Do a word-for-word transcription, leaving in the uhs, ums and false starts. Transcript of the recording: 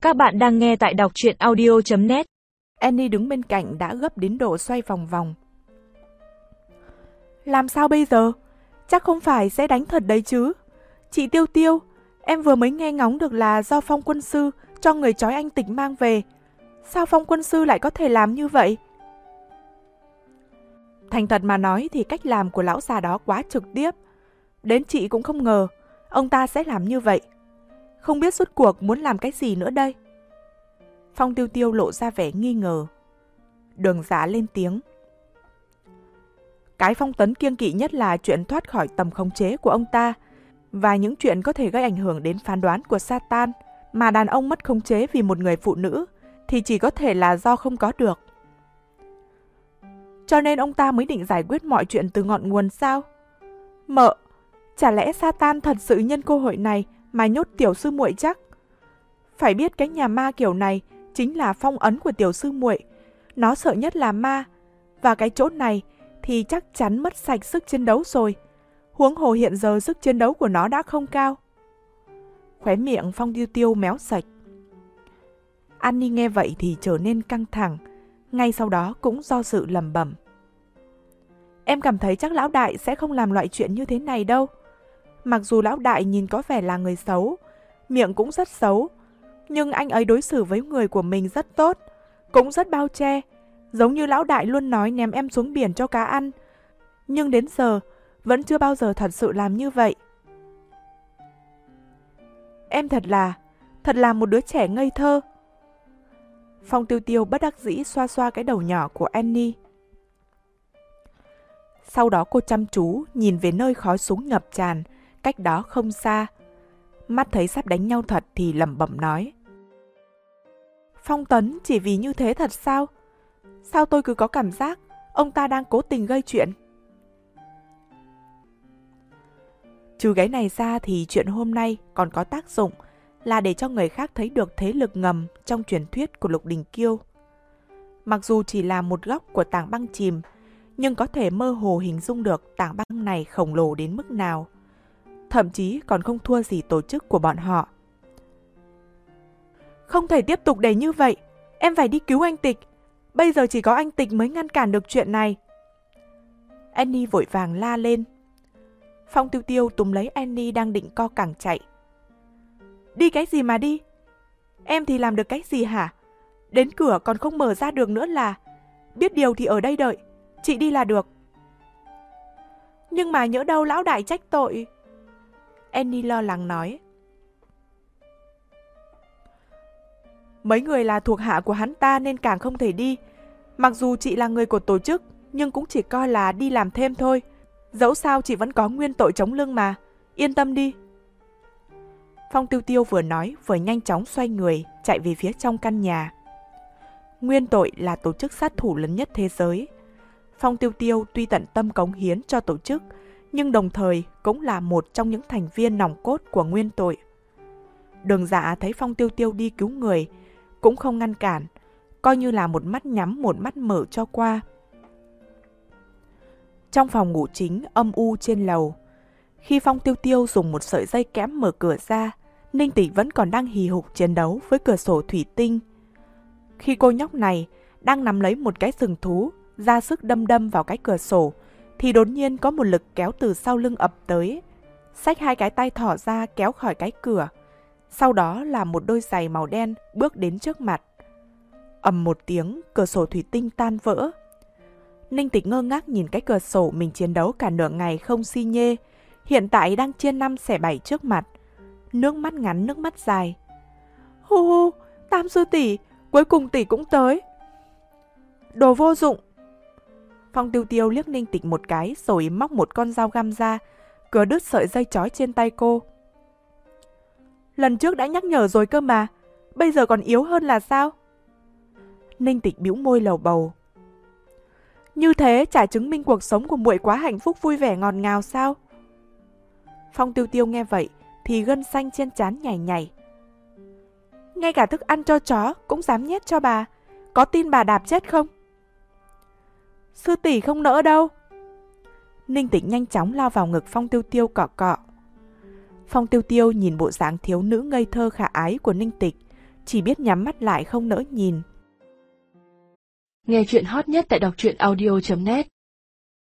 Các bạn đang nghe tại đọc truyện audio chấm net. Annie đứng bên cạnh đã gấp đến độ xoay vòng vòng. Làm sao bây giờ? Chắc không phải sẽ đánh thật đấy chứ? Chị Tiêu Tiêu, em vừa mới nghe ngóng được là do Phong quân sư cho người trói anh Tịch mang về. Sao Phong quân sư lại có thể làm như vậy? Thành thật mà nói thì cách làm của lão già đó quá trực tiếp. Đến chị cũng không ngờ ông ta sẽ làm như vậy. Không biết rốt cuộc muốn làm cái gì nữa đây? Phong Tiêu Tiêu lộ ra vẻ nghi ngờ. Đường Dạ lên tiếng. Cái Phong Tấn kiêng kỵ nhất là chuyện thoát khỏi tầm khống chế của ông ta và những chuyện có thể gây ảnh hưởng đến phán đoán của Satan, mà đàn ông mất khống chế vì một người phụ nữ thì chỉ có thể là do không có được. Cho nên ông ta mới định giải quyết mọi chuyện từ ngọn nguồn sao? Mợ, chả lẽ Satan thật sự nhân cơ hội này mà nhốt tiểu sư muội chắc? Phải biết cái nhà ma kiểu này chính là phong ấn của tiểu sư muội. Nó sợ nhất là ma, và cái chỗ này thì chắc chắn mất sạch sức chiến đấu rồi. Huống hồ hiện giờ sức chiến đấu của nó đã không cao. Khóe miệng Phong Tiêu Tiêu méo sạch. Annie nghe vậy thì trở nên căng thẳng, ngay sau đó cũng do dự lẩm bẩm. Em cảm thấy chắc lão đại sẽ không làm loại chuyện như thế này đâu. Mặc dù lão đại nhìn có vẻ là người xấu, miệng cũng rất xấu, nhưng anh ấy đối xử với người của mình rất tốt, cũng rất bao che. Giống như lão đại luôn nói ném em xuống biển cho cá ăn, nhưng đến giờ vẫn chưa bao giờ thật sự làm như vậy. Em thật là, thật là một đứa trẻ ngây thơ. Phong Tiêu Tiêu bất đắc dĩ xoa xoa cái đầu nhỏ của Annie. Sau đó cô chăm chú nhìn về nơi khói súng ngập tràn, cách đó không xa. Mắt thấy sắp đánh nhau thật thì lẩm bẩm nói. Phong Tấn chỉ vì như thế thật sao? Sao tôi cứ có cảm giác ông ta đang cố tình gây chuyện? Trừ cái này ra thì chuyện hôm nay còn có tác dụng là để cho người khác thấy được thế lực ngầm trong truyền thuyết của Lục Đình Kiêu. Mặc dù chỉ là một góc của tảng băng chìm, nhưng có thể mơ hồ hình dung được tảng băng này khổng lồ đến mức nào. Thậm chí còn không thua gì tổ chức của bọn họ. Không thể tiếp tục để như vậy. Em phải đi cứu anh Tịch. Bây giờ chỉ có anh Tịch mới ngăn cản được chuyện này. Annie vội vàng la lên. Phong Tiêu Tiêu túm lấy Annie đang định co cẳng chạy. Đi cái gì mà đi? Em thì làm được cái gì hả? Đến cửa còn không mở ra được nữa là. Biết điều thì ở đây đợi. Chị đi là được. Nhưng mà nhỡ đâu lão đại trách tội. Annie lo lắng nói. Mấy người là thuộc hạ của hắn ta nên càng không thể đi. Mặc dù chị là người của tổ chức, nhưng cũng chỉ coi là đi làm thêm thôi. Dẫu sao chị vẫn có nguyên tội chống lưng mà. Yên tâm đi. Phong Tiêu Tiêu vừa nói vừa nhanh chóng xoay người chạy về phía trong căn nhà. Nguyên tội là tổ chức sát thủ lớn nhất thế giới. Phong Tiêu Tiêu tuy tận tâm cống hiến cho tổ chức, nhưng đồng thời cũng là một trong những thành viên nòng cốt của nguyên tội. Đường Dạ thấy Phong Tiêu Tiêu đi cứu người, cũng không ngăn cản, coi như là một mắt nhắm một mắt mở cho qua. Trong phòng ngủ chính âm u trên lầu, khi Phong Tiêu Tiêu dùng một sợi dây kẽm mở cửa ra, Ninh Tịch vẫn còn đang hì hục chiến đấu với cửa sổ thủy tinh. Khi cô nhóc này đang nắm lấy một cái sừng thú, ra sức đâm đâm vào cái cửa sổ, thì đột nhiên có một lực kéo từ sau lưng ập tới, xách hai cái tay thỏ ra kéo khỏi cái cửa. Sau đó là một đôi giày màu đen bước đến trước mặt. Ầm một tiếng, cửa sổ thủy tinh tan vỡ. Ninh Tịch ngơ ngác nhìn cái cửa sổ mình chiến đấu cả nửa ngày không si nhê, hiện tại đang chia năm xẻ bảy trước mặt. Nước mắt ngắn nước mắt dài. Hu hu, Tam sư tỷ, cuối cùng tỷ cũng tới. Đồ vô dụng. Phong Tiêu Tiêu liếc Ninh Tịch một cái rồi móc một con dao găm ra, cứa đứt sợi dây trói trên tay cô. Lần trước đã nhắc nhở rồi cơ mà, bây giờ còn yếu hơn là sao? Ninh Tịch bĩu môi lầu bầu. Như thế chả chứng minh cuộc sống của muội quá hạnh phúc vui vẻ ngọt ngào sao? Phong Tiêu Tiêu nghe vậy thì gân xanh trên trán nhảy nhảy. Ngay cả thức ăn cho chó cũng dám nhét cho bà, có tin bà đạp chết không? Sư tỷ không nỡ đâu. Ninh Tịch nhanh chóng lao vào ngực Phong Tiêu Tiêu cọ cọ. Phong Tiêu Tiêu nhìn bộ dáng thiếu nữ ngây thơ khả ái của Ninh Tịch, chỉ biết nhắm mắt lại không nỡ nhìn. Nghe chuyện hot nhất tại đọc truyện audio chấm net.